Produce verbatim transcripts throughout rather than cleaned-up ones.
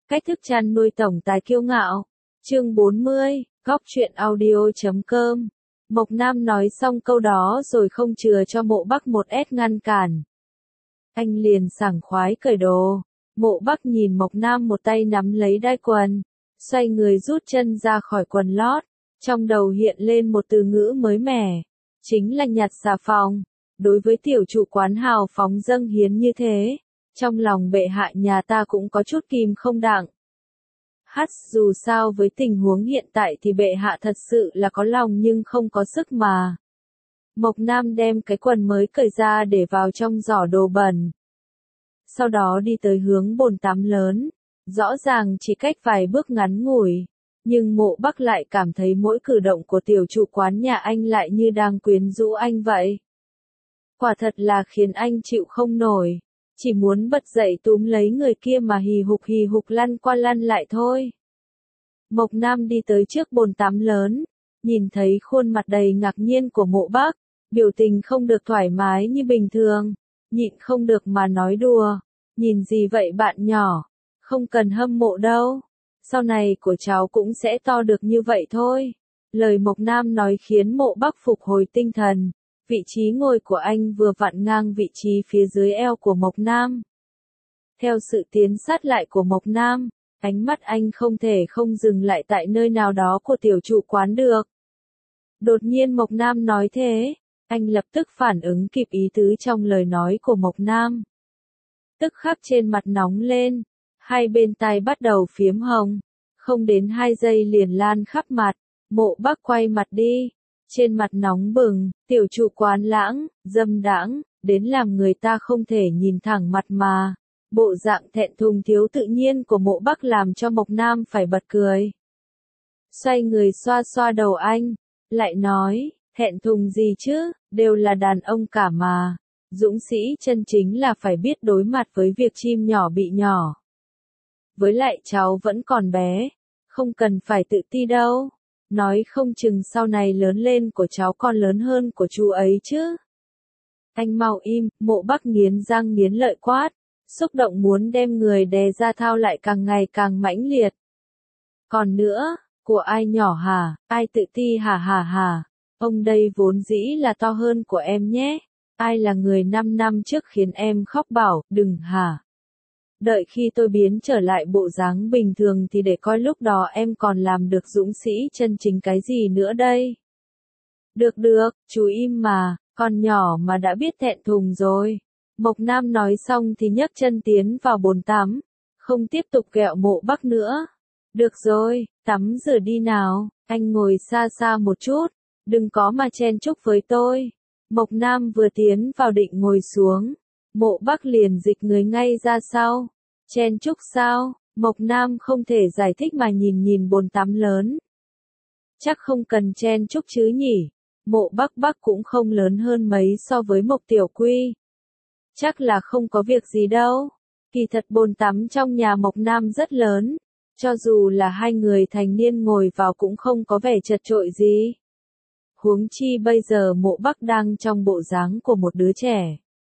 Cách thức chăn nuôi tổng tài kiêu ngạo. Chương bốn mươi, Góc truyện audio chấm com. Mộc Nam nói xong câu đó rồi không chừa cho Mộ Bắc một ét ngăn cản. Anh liền sảng khoái cởi đồ. Mộ Bắc nhìn Mộc Nam một tay nắm lấy đai quần, xoay người rút chân ra khỏi quần lót. Trong đầu hiện lên một từ ngữ mới mẻ, chính là nhặt xà phòng. Đối với tiểu chủ quán hào phóng dâng hiến như thế, trong lòng bệ hạ nhà ta cũng có chút kìm không đặng. Hắt dù sao với tình huống hiện tại thì bệ hạ thật sự là có lòng nhưng không có sức mà. Mộc Nam đem cái quần mới cởi ra để vào trong giỏ đồ bẩn. Sau đó đi tới hướng bồn tắm lớn, rõ ràng chỉ cách vài bước ngắn ngủi. Nhưng Mộ Bắc lại cảm thấy mỗi cử động của tiểu chủ quán nhà anh lại như đang quyến rũ anh vậy. Quả thật là khiến anh chịu không nổi, chỉ muốn bật dậy túm lấy người kia mà hì hục hì hục lăn qua lăn lại thôi. Mộc Nam đi tới trước bồn tắm lớn, nhìn thấy khuôn mặt đầy ngạc nhiên của Mộ Bắc, biểu tình không được thoải mái như bình thường, nhịn không được mà nói đùa, nhìn gì vậy bạn nhỏ, không cần hâm mộ đâu. Sau này của cháu cũng sẽ to được như vậy thôi. Lời Mộc Nam nói khiến Mộ Bắc phục hồi tinh thần. Vị trí ngồi của anh vừa vặn ngang vị trí phía dưới eo của Mộc Nam. Theo sự tiến sát lại của Mộc Nam, ánh mắt anh không thể không dừng lại tại nơi nào đó của tiểu chủ quán được. Đột nhiên Mộc Nam nói thế, anh lập tức phản ứng kịp ý tứ trong lời nói của Mộc Nam. Tức khắc trên mặt nóng lên, hai bên tai bắt đầu phiếm hồng, không đến hai giây liền lan khắp mặt. Mộ Bắc quay mặt đi, trên mặt nóng bừng, tiểu chủ quán lãng, dâm đãng, đến làm người ta không thể nhìn thẳng mặt mà. Bộ dạng thẹn thùng thiếu tự nhiên của Mộ Bắc làm cho Mộc Nam phải bật cười. Xoay người xoa xoa đầu anh, lại nói, thẹn thùng gì chứ, đều là đàn ông cả mà. Dũng sĩ chân chính là phải biết đối mặt với việc chim nhỏ bị nhỏ. Với lại cháu vẫn còn bé, không cần phải tự ti đâu. Nói không chừng sau này lớn lên của cháu còn lớn hơn của chú ấy chứ. Anh mau im, Mộ Bắc nghiến răng nghiến lợi quát, xúc động muốn đem người đè ra thao lại càng ngày càng mãnh liệt. Còn nữa, của ai nhỏ hả, ai tự ti hả hả hả, ông đây vốn dĩ là to hơn của em nhé, ai là người năm năm trước khiến em khóc bảo, đừng hả. Đợi khi tôi biến trở lại bộ dáng bình thường thì để coi lúc đó em còn làm được dũng sĩ chân chính cái gì nữa đây. Được được, chú im mà, con nhỏ mà đã biết thẹn thùng rồi. Mộc Nam nói xong thì nhấc chân tiến vào bồn tắm, không tiếp tục ghẹo Mộ Bắc nữa. Được rồi, tắm rửa đi nào, anh ngồi xa xa một chút, đừng có mà chen chúc với tôi. Mộc Nam vừa tiến vào định ngồi xuống, Mộ Bắc liền dịch người ngay ra sau. Chen chúc sao? Mộc Nam không thể giải thích mà nhìn nhìn bồn tắm lớn. Chắc không cần chen chúc chứ nhỉ? Mộ Bắc Bắc cũng không lớn hơn mấy so với Mộc Tiểu Quy. Chắc là không có việc gì đâu. Kỳ thật bồn tắm trong nhà Mộc Nam rất lớn, cho dù là hai người thành niên ngồi vào cũng không có vẻ chật chội gì. Huống chi bây giờ Mộ Bắc đang trong bộ dáng của một đứa trẻ.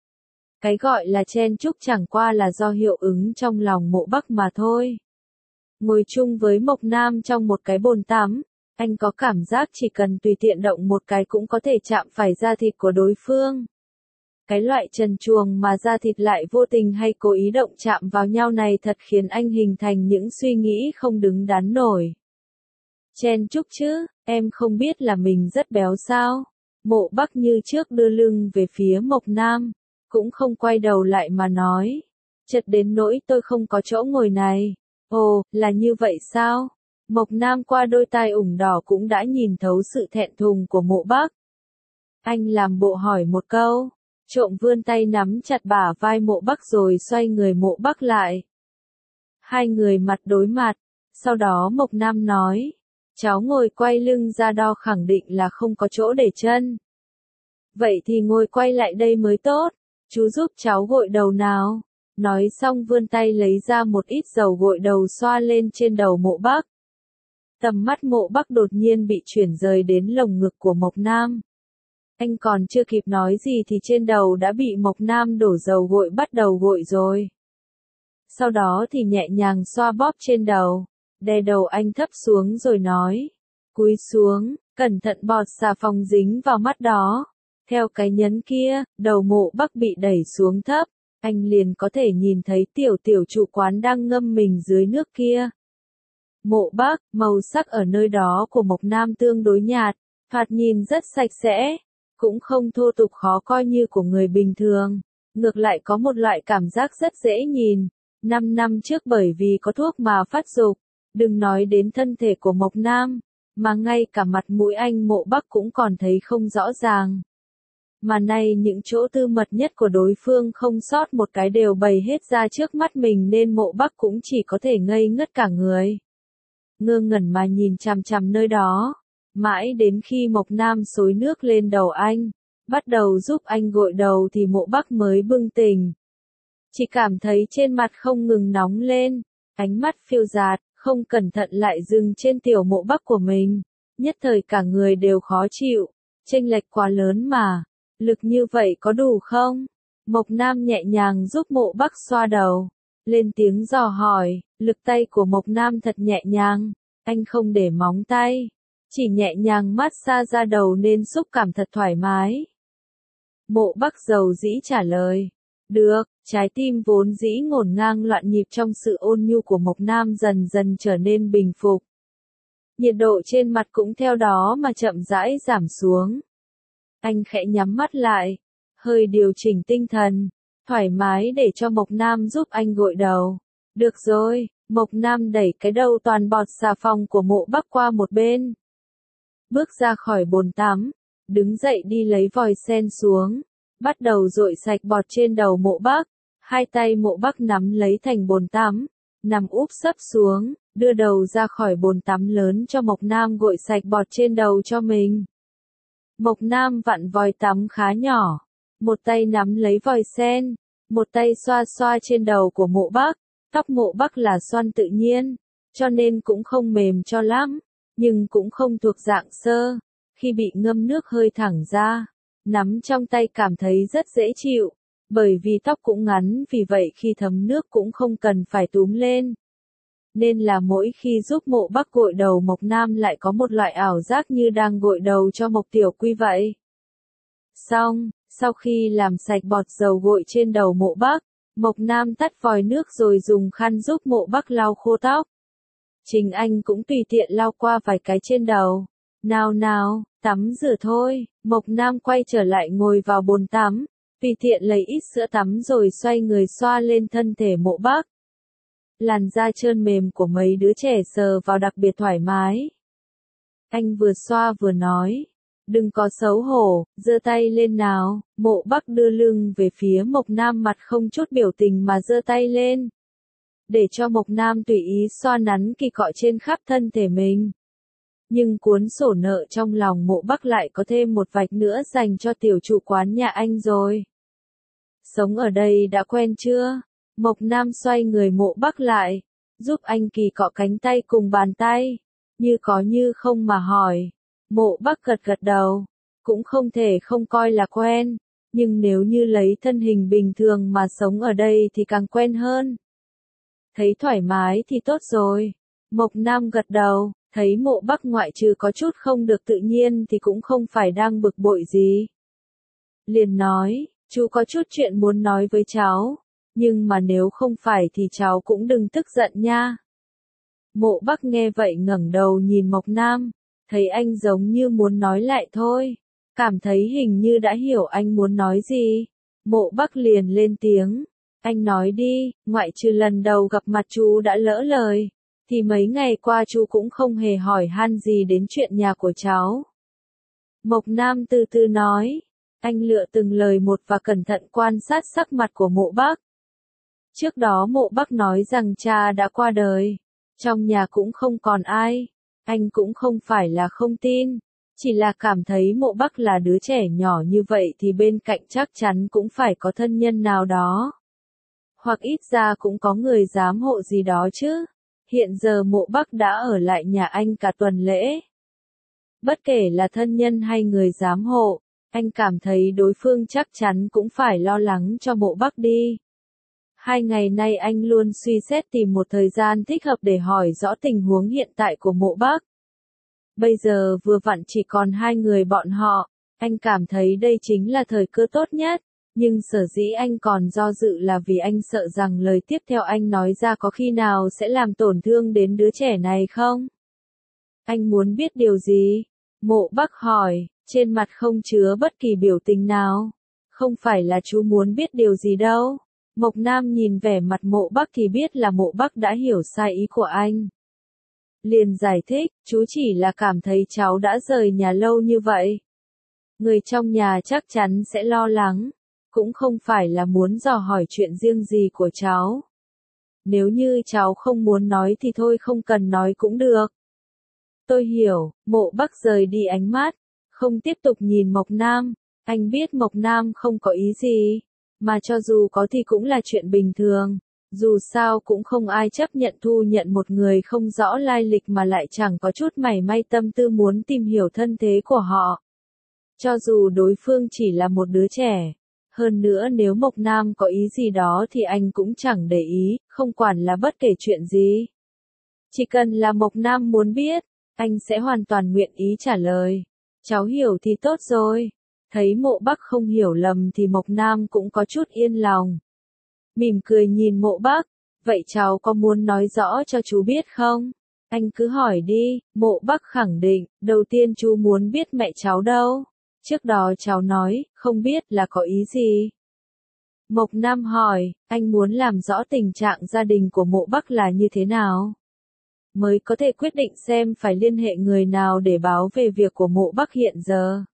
Cái gọi là chen chúc chẳng qua là do hiệu ứng trong lòng Mộ Bắc mà thôi. Ngồi chung với Mộc Nam trong một cái bồn tắm, anh có cảm giác chỉ cần tùy tiện động một cái cũng có thể chạm phải da thịt của đối phương. Cái loại trần truồng mà da thịt lại vô tình hay cố ý động chạm vào nhau này thật khiến anh hình thành những suy nghĩ không đứng đắn nổi. Chen chúc chứ, em không biết là mình rất béo sao? Mộ Bắc như trước đưa lưng về phía Mộc Nam, cũng không quay đầu lại mà nói. Chật đến nỗi tôi không có chỗ ngồi này. Ồ, là như vậy sao? Mộc Nam qua đôi tai ửng đỏ cũng đã nhìn thấu sự thẹn thùng của Mộ Bắc. Anh làm bộ hỏi một câu, trộm vươn tay nắm chặt bả vai Mộ Bắc rồi xoay người Mộ Bắc lại. Hai người mặt đối mặt, sau đó Mộc Nam nói, cháu ngồi quay lưng ra đo khẳng định là không có chỗ để chân. Vậy thì ngồi quay lại đây mới tốt, chú giúp cháu gội đầu nào. Nói xong vươn tay lấy ra một ít dầu gội đầu xoa lên trên đầu Mộ Bắc. Tầm mắt Mộ Bắc đột nhiên bị chuyển rời đến lồng ngực của Mộc Nam. Anh còn chưa kịp nói gì thì trên đầu đã bị Mộc Nam đổ dầu gội bắt đầu gội rồi. sau đó thì nhẹ nhàng xoa bóp trên đầu, đè đầu anh thấp xuống rồi nói, cúi xuống, cẩn thận bọt xà phòng dính vào mắt đó. Theo cái nhấn kia, đầu Mộ Bắc bị đẩy xuống thấp, anh liền có thể nhìn thấy tiểu tiểu trụ quán đang ngâm mình dưới nước kia. Mộ Bắc, màu sắc ở nơi đó của Mộc Nam tương đối nhạt, thoạt nhìn rất sạch sẽ, cũng không thô tục khó coi như của người bình thường, ngược lại có một loại cảm giác rất dễ nhìn. Năm năm trước bởi vì có thuốc mà phát dục, đừng nói đến thân thể của Mộc Nam, mà ngay cả mặt mũi anh Mộ Bắc cũng còn thấy không rõ ràng. Mà nay những chỗ tư mật nhất của đối phương không sót một cái đều bày hết ra trước mắt mình nên Mộ Bắc cũng chỉ có thể ngây ngất cả người. Ngơ ngẩn mà nhìn chằm chằm nơi đó, mãi đến khi Mộc Nam xối nước lên đầu anh, bắt đầu giúp anh gội đầu thì Mộ Bắc mới bừng tỉnh. Chỉ cảm thấy trên mặt không ngừng nóng lên, ánh mắt phiêu dạt, không cẩn thận lại dừng trên tiểu Mộ Bắc của mình, nhất thời cả người đều khó chịu, chênh lệch quá lớn mà, lực như vậy có đủ không? Mộc Nam nhẹ nhàng giúp Mộ Bắc xoa đầu, lên tiếng dò hỏi, lực tay của Mộc Nam thật nhẹ nhàng, anh không để móng tay, chỉ nhẹ nhàng massage ra đầu nên xúc cảm thật thoải mái. Mộ Bắc dầu dĩ trả lời, được, trái tim vốn dĩ ngổn ngang loạn nhịp trong sự ôn nhu của Mộc Nam dần dần trở nên bình phục. Nhiệt độ trên mặt cũng theo đó mà chậm rãi giảm xuống. Anh khẽ nhắm mắt lại, hơi điều chỉnh tinh thần, thoải mái để cho Mộc Nam giúp anh gội đầu. Được rồi, Mộc Nam đẩy cái đầu toàn bọt xà phòng của Mộ Bắc qua một bên. Bước ra khỏi bồn tắm, đứng dậy đi lấy vòi sen xuống, bắt đầu dội sạch bọt trên đầu Mộ Bắc. Hai tay Mộ Bắc nắm lấy thành bồn tắm, nằm úp sấp xuống, đưa đầu ra khỏi bồn tắm lớn cho Mộc Nam gội sạch bọt trên đầu cho mình. Mộc Nam vặn vòi tắm khá nhỏ, một tay nắm lấy vòi sen, một tay xoa xoa trên đầu của Mộ Bắc. Tóc Mộ Bắc là xoăn tự nhiên, cho nên cũng không mềm cho lắm, nhưng cũng không thuộc dạng sơ, khi bị ngâm nước hơi thẳng ra, nắm trong tay cảm thấy rất dễ chịu, bởi vì tóc cũng ngắn vì vậy khi thấm nước cũng không cần phải túm lên. Nên là mỗi khi giúp Mộ Bắc gội đầu Mộc Nam lại có một loại ảo giác như đang gội đầu cho Mộc Tiểu Quy vậy. Xong, sau khi làm sạch bọt dầu gội trên đầu Mộ Bắc, Mộc Nam tắt vòi nước rồi dùng khăn giúp Mộ Bắc lau khô tóc. Chính anh cũng tùy tiện lau qua vài cái trên đầu. Nào nào, tắm rửa thôi, Mộc Nam quay trở lại ngồi vào bồn tắm, tùy tiện lấy ít sữa tắm rồi xoay người xoa lên thân thể Mộ Bắc. Làn da trơn mềm của mấy đứa trẻ sờ vào đặc biệt thoải mái. Anh vừa xoa vừa nói, đừng có xấu hổ, giơ tay lên nào. Mộ Bắc đưa lưng về phía Mộc Nam mặt không chút biểu tình mà giơ tay lên, để cho Mộc Nam tùy ý xoa nắn kỳ cọ trên khắp thân thể mình. Nhưng cuốn sổ nợ trong lòng Mộ Bắc lại có thêm một vạch nữa dành cho tiểu chủ quán nhà anh rồi. Sống ở đây đã quen chưa? Mộc Nam xoay người Mộ Bắc lại, giúp anh kỳ cọ cánh tay cùng bàn tay, như có như không mà hỏi. Mộ Bắc gật gật đầu, cũng không thể không coi là quen, nhưng nếu như lấy thân hình bình thường mà sống ở đây thì càng quen hơn. Thấy thoải mái thì tốt rồi. Mộc Nam gật đầu, thấy Mộ Bắc ngoại trừ có chút không được tự nhiên thì cũng không phải đang bực bội gì. Liền nói, chú có chút chuyện muốn nói với cháu, nhưng mà nếu không phải thì cháu cũng đừng tức giận nha. Mộ Bắc nghe vậy ngẩng đầu nhìn Mộc Nam, thấy anh giống như muốn nói lại thôi, cảm thấy hình như đã hiểu anh muốn nói gì. Mộ Bắc liền lên tiếng, anh nói đi, ngoại trừ lần đầu gặp mặt chú đã lỡ lời, thì mấy ngày qua chú cũng không hề hỏi han gì đến chuyện nhà của cháu. Mộc Nam từ từ nói, anh lựa từng lời một và cẩn thận quan sát sắc mặt của Mộ Bắc. Trước đó Mộ Bắc nói rằng cha đã qua đời, trong nhà cũng không còn ai, anh cũng không phải là không tin, chỉ là cảm thấy Mộ Bắc là đứa trẻ nhỏ như vậy thì bên cạnh chắc chắn cũng phải có thân nhân nào đó. Hoặc ít ra cũng có người giám hộ gì đó chứ. Hiện giờ Mộ Bắc đã ở lại nhà anh cả tuần lễ. Bất kể là thân nhân hay người giám hộ, anh cảm thấy đối phương chắc chắn cũng phải lo lắng cho Mộ Bắc đi. Hai ngày nay anh luôn suy xét tìm một thời gian thích hợp để hỏi rõ tình huống hiện tại của Mộ Bắc. Bây giờ vừa vặn chỉ còn hai người bọn họ, anh cảm thấy đây chính là thời cơ tốt nhất, nhưng sở dĩ anh còn do dự là vì anh sợ rằng lời tiếp theo anh nói ra có khi nào sẽ làm tổn thương đến đứa trẻ này không? Anh muốn biết điều gì? Mộ Bắc hỏi, trên mặt không chứa bất kỳ biểu tình nào. Không phải là chú muốn biết điều gì đâu. Mộc Nam nhìn vẻ mặt Mộ Bắc thì biết là Mộ Bắc đã hiểu sai ý của anh. Liền giải thích, chú chỉ là cảm thấy cháu đã rời nhà lâu như vậy. Người trong nhà chắc chắn sẽ lo lắng, cũng không phải là muốn dò hỏi chuyện riêng gì của cháu. Nếu như cháu không muốn nói thì thôi không cần nói cũng được. Tôi hiểu, Mộ Bắc rời đi ánh mắt, không tiếp tục nhìn Mộc Nam, anh biết Mộc Nam không có ý gì, mà cho dù có thì cũng là chuyện bình thường. Dù sao cũng không ai chấp nhận thu nhận một người không rõ lai lịch mà lại chẳng có chút mảy may tâm tư muốn tìm hiểu thân thế của họ. Cho dù đối phương chỉ là một đứa trẻ. Hơn nữa nếu Mộc Nam có ý gì đó thì anh cũng chẳng để ý, không quản là bất kể chuyện gì. Chỉ cần là Mộc Nam muốn biết, anh sẽ hoàn toàn nguyện ý trả lời. Cháu hiểu thì tốt rồi. Thấy Mộ Bắc không hiểu lầm thì Mộc Nam cũng có chút yên lòng. Mỉm cười nhìn Mộ Bắc, vậy cháu có muốn nói rõ cho chú biết không? Anh cứ hỏi đi, Mộ Bắc khẳng định, đầu tiên chú muốn biết mẹ cháu đâu. Trước đó cháu nói, không biết là có ý gì. Mộc Nam hỏi, anh muốn làm rõ tình trạng gia đình của Mộ Bắc là như thế nào? Mới có thể quyết định xem phải liên hệ người nào để báo về việc của Mộ Bắc hiện giờ.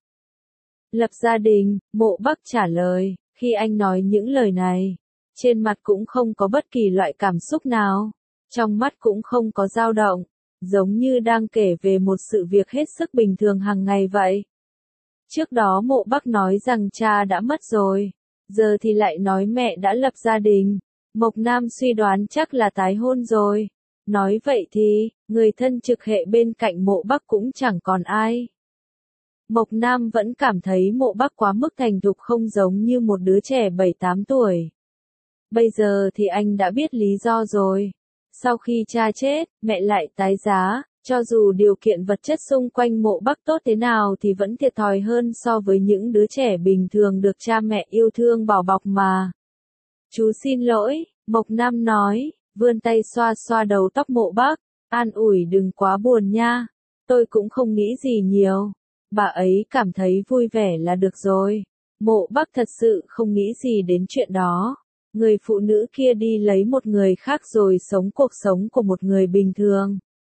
Lập gia đình, Mộ Bắc trả lời, khi anh nói những lời này, trên mặt cũng không có bất kỳ loại cảm xúc nào, trong mắt cũng không có dao động, giống như đang kể về một sự việc hết sức bình thường hàng ngày vậy. Trước đó Mộ Bắc nói rằng cha đã mất rồi, giờ thì lại nói mẹ đã lập gia đình. Mộc Nam suy đoán chắc là tái hôn rồi. Nói vậy thì, người thân trực hệ bên cạnh Mộ Bắc cũng chẳng còn ai. Mộc Nam vẫn cảm thấy Mộ Bắc quá mức thành thục không giống như một đứa trẻ bảy tám tuổi. Bây giờ thì anh đã biết lý do rồi. Sau khi cha chết, mẹ lại tái giá. Cho dù điều kiện vật chất xung quanh Mộ Bắc tốt thế nào thì vẫn thiệt thòi hơn so với những đứa trẻ bình thường được cha mẹ yêu thương bảo bọc mà. Chú xin lỗi, Mộc Nam nói, vươn tay xoa xoa đầu tóc Mộ Bắc, an ủi đừng quá buồn nha, tôi cũng không nghĩ gì nhiều. Bà ấy cảm thấy vui vẻ là được rồi. Mộ Bắc thật sự không nghĩ gì đến chuyện đó. Người phụ nữ kia đi lấy một người khác rồi sống cuộc sống của một người bình thường.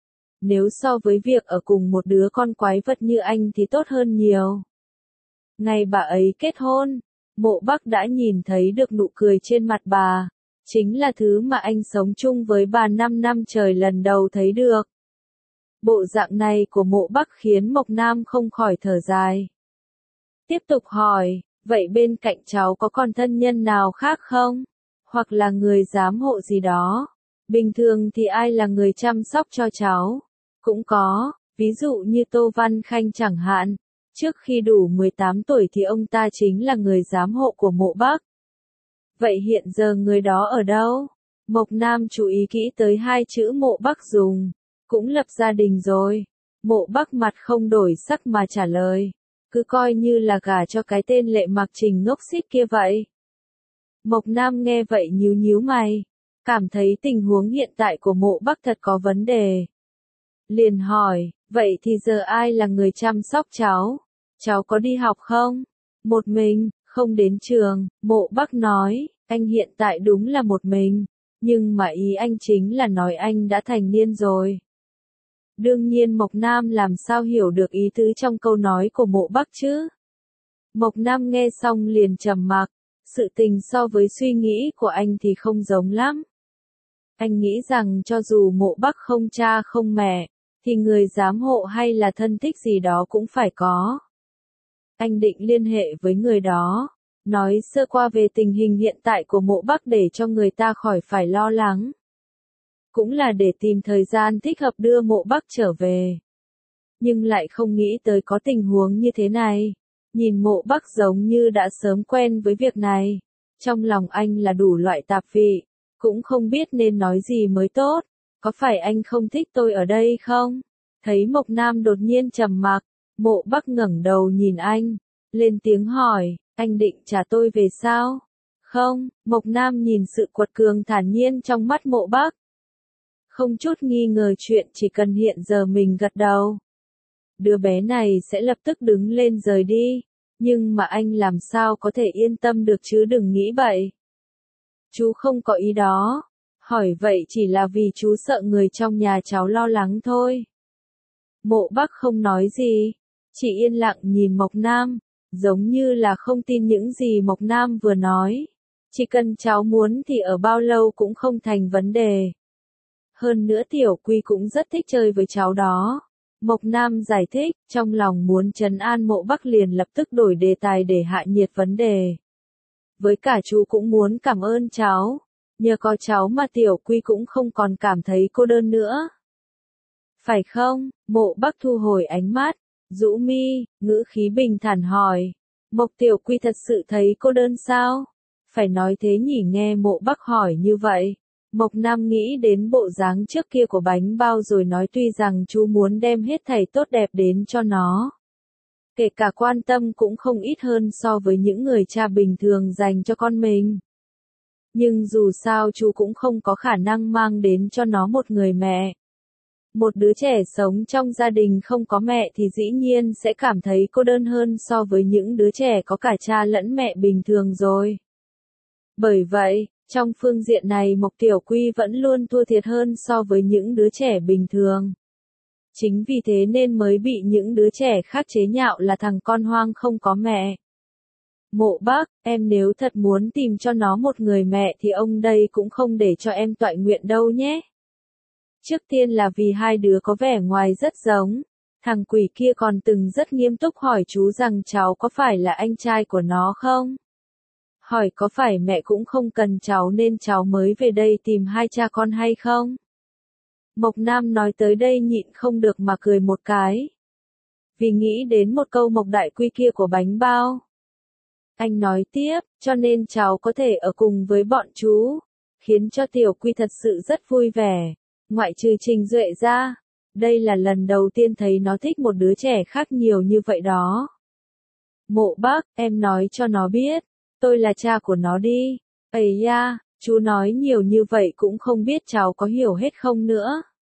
Nếu so với việc ở cùng một đứa con quái vật như anh thì tốt hơn nhiều. Ngày bà ấy kết hôn, Mộ Bắc đã nhìn thấy được nụ cười trên mặt bà. Chính là thứ mà anh sống chung với bà năm năm trời lần đầu thấy được. Bộ dạng này của Mộ Bắc khiến Mộc Nam không khỏi thở dài. Tiếp tục hỏi, vậy bên cạnh cháu có còn thân nhân nào khác không? Hoặc là người giám hộ gì đó? Bình thường thì ai là người chăm sóc cho cháu? Cũng có, ví dụ như Tô Văn Khanh chẳng hạn. Trước khi đủ mười tám tuổi thì ông ta chính là người giám hộ của Mộ Bắc. Vậy hiện giờ người đó ở đâu? Mộc Nam chú ý kỹ tới hai chữ Mộ Bắc dùng. Cũng lập gia đình rồi. Mộ Bắc mặt không đổi sắc mà trả lời. Cứ coi như là gả cho cái tên Lệ Mặc Trình ngốc xít kia vậy. Mộc Nam nghe vậy nhíu nhíu mày. Cảm thấy tình huống hiện tại của Mộ Bắc thật có vấn đề. Liền hỏi, vậy thì giờ ai là người chăm sóc cháu? Cháu có đi học không? Một mình, không đến trường. Mộ Bắc nói, anh hiện tại đúng là một mình. Nhưng mà ý anh chính là nói anh đã thành niên rồi. Đương nhiên Mộc Nam làm sao hiểu được ý tứ trong câu nói của Mộ Bắc chứ? Mộc Nam nghe xong liền trầm mặc, sự tình so với suy nghĩ của anh thì không giống lắm. Anh nghĩ rằng cho dù Mộ Bắc không cha không mẹ, thì người giám hộ hay là thân thích gì đó cũng phải có. Anh định liên hệ với người đó, nói sơ qua về tình hình hiện tại của Mộ Bắc để cho người ta khỏi phải lo lắng. Cũng là để tìm thời gian thích hợp đưa Mộ Bắc trở về. Nhưng lại không nghĩ tới có tình huống như thế này. Nhìn Mộ Bắc giống như đã sớm quen với việc này. Trong lòng anh là đủ loại tạp vị, cũng không biết nên nói gì mới tốt, có phải anh không thích tôi ở đây không? Thấy Mộc Nam đột nhiên trầm mặc, Mộ Bắc ngẩng đầu nhìn anh, lên tiếng hỏi, anh định trả tôi về sao? Không, Mộc Nam nhìn sự quật cường thản nhiên trong mắt Mộ Bắc. Không chút nghi ngờ chuyện chỉ cần hiện giờ mình gật đầu. Đứa bé này sẽ lập tức đứng lên rời đi, nhưng mà anh làm sao có thể yên tâm được chứ, đừng nghĩ bậy. Chú không có ý đó, hỏi vậy chỉ là vì chú sợ người trong nhà cháu lo lắng thôi. Mộ Bắc không nói gì, chỉ yên lặng nhìn Mộc Nam, giống như là không tin những gì Mộc Nam vừa nói. Chỉ cần cháu muốn thì ở bao lâu cũng không thành vấn đề. Hơn nữa Tiểu Quy cũng rất thích chơi với cháu đó. Mộc Nam giải thích, trong lòng muốn trấn an Mộ Bắc liền lập tức đổi đề tài để hạ nhiệt vấn đề. Với cả chú cũng muốn cảm ơn cháu, nhờ có cháu mà Tiểu Quy cũng không còn cảm thấy cô đơn nữa. Phải không? Mộ Bắc thu hồi ánh mắt, rũ mi, ngữ khí bình thản hỏi. Mộc Tiểu Quy thật sự thấy cô đơn sao? Phải nói thế nhỉ, nghe Mộ Bắc hỏi như vậy. Mộc Nam nghĩ đến bộ dáng trước kia của bánh bao rồi nói, tuy rằng chú muốn đem hết thảy tốt đẹp đến cho nó. Kể cả quan tâm cũng không ít hơn so với những người cha bình thường dành cho con mình. Nhưng dù sao chú cũng không có khả năng mang đến cho nó một người mẹ. Một đứa trẻ sống trong gia đình không có mẹ thì dĩ nhiên sẽ cảm thấy cô đơn hơn so với những đứa trẻ có cả cha lẫn mẹ bình thường rồi. Bởi vậy, trong phương diện này Mộc Tiểu Quy vẫn luôn thua thiệt hơn so với những đứa trẻ bình thường. Chính vì thế nên mới bị những đứa trẻ khác chế nhạo là thằng con hoang không có mẹ. Mộ Bắc, em nếu thật muốn tìm cho nó một người mẹ thì ông đây cũng không để cho em toại nguyện đâu nhé. Trước tiên là vì hai đứa có vẻ ngoài rất giống. Thằng quỷ kia còn từng rất nghiêm túc hỏi chú rằng cháu có phải là anh trai của nó không? Hỏi có phải mẹ cũng không cần cháu nên cháu mới về đây tìm hai cha con hay không? Mộc Nam nói tới đây nhịn không được mà cười một cái. Vì nghĩ đến một câu Mộc Đại Quy kia của bánh bao. Anh nói tiếp, cho nên cháu có thể ở cùng với bọn chú, khiến cho Tiểu Quy thật sự rất vui vẻ. Ngoại trừ Trình Duệ ra, đây là lần đầu tiên thấy nó thích một đứa trẻ khác nhiều như vậy đó. Mộ Bắc, em nói cho nó biết, tôi là cha của nó đi. Ây da, chú nói nhiều như vậy cũng không biết cháu có hiểu hết không nữa.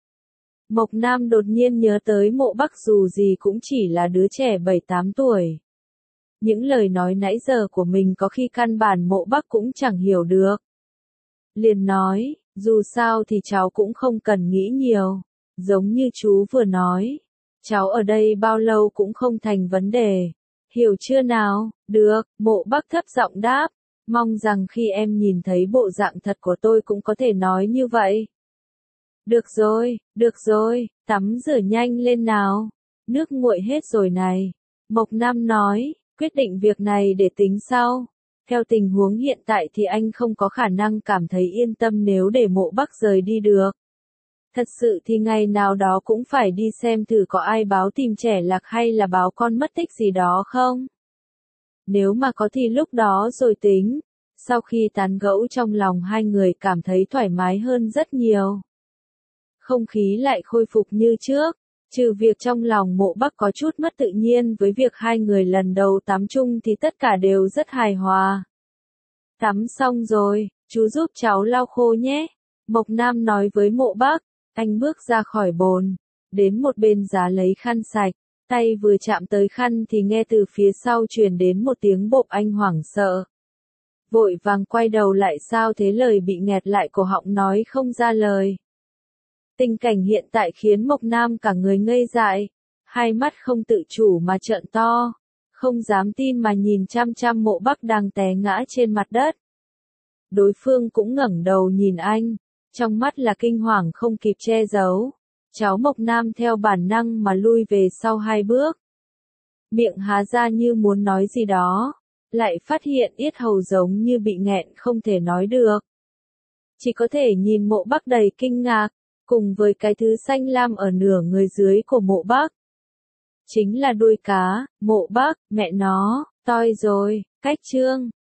Mộc Nam đột nhiên nhớ tới Mộ Bắc dù gì cũng chỉ là đứa trẻ bảy tám tuổi. Những lời nói nãy giờ của mình có khi căn bản Mộ Bắc cũng chẳng hiểu được. Liền nói, dù sao thì cháu cũng không cần nghĩ nhiều, giống như chú vừa nói. Cháu ở đây bao lâu cũng không thành vấn đề. Hiểu chưa nào? Được, Mộ Bắc thấp giọng đáp. Mong rằng khi em nhìn thấy bộ dạng thật của tôi cũng có thể nói như vậy. Được rồi, được rồi, tắm rửa nhanh lên nào. Nước nguội hết rồi này. Mộc Nam nói, quyết định việc này để tính sau. Theo tình huống hiện tại thì anh không có khả năng cảm thấy yên tâm nếu để Mộ Bắc rời đi được. Thật sự thì ngày nào đó cũng phải đi xem thử có ai báo tìm trẻ lạc hay là báo con mất tích gì đó không. Nếu mà có thì lúc đó rồi tính. Sau khi tán gẫu trong lòng hai người cảm thấy thoải mái hơn rất nhiều. Không khí lại khôi phục như trước, trừ việc trong lòng Mộ Bắc có chút mất tự nhiên với việc hai người lần đầu tắm chung thì tất cả đều rất hài hòa. Tắm xong rồi, chú giúp cháu lau khô nhé. Mộc Nam nói với Mộ Bắc, anh bước ra khỏi bồn, đến một bên giá lấy khăn sạch, tay vừa chạm tới khăn thì nghe từ phía sau truyền đến một tiếng bộp, anh hoảng sợ. Vội vàng quay đầu lại, sao thế, lời bị nghẹt lại cổ họng nói không ra lời. Tình cảnh hiện tại khiến Mộc Nam cả người ngây dại, hai mắt không tự chủ mà trợn to, không dám tin mà nhìn chăm chăm Mộ Bắc đang té ngã trên mặt đất. Đối phương cũng ngẩng đầu nhìn anh, trong mắt là kinh hoàng không kịp che giấu. Cháu Mộc Nam theo bản năng mà lui về sau hai bước. Miệng há ra như muốn nói gì đó, lại phát hiện yết hầu giống như bị nghẹn không thể nói được. Chỉ có thể nhìn Mộ Bắc đầy kinh ngạc, cùng với cái thứ xanh lam ở nửa người dưới của Mộ Bắc. Chính là đuôi cá. Mộ Bắc, mẹ nó, toi rồi, cách chương.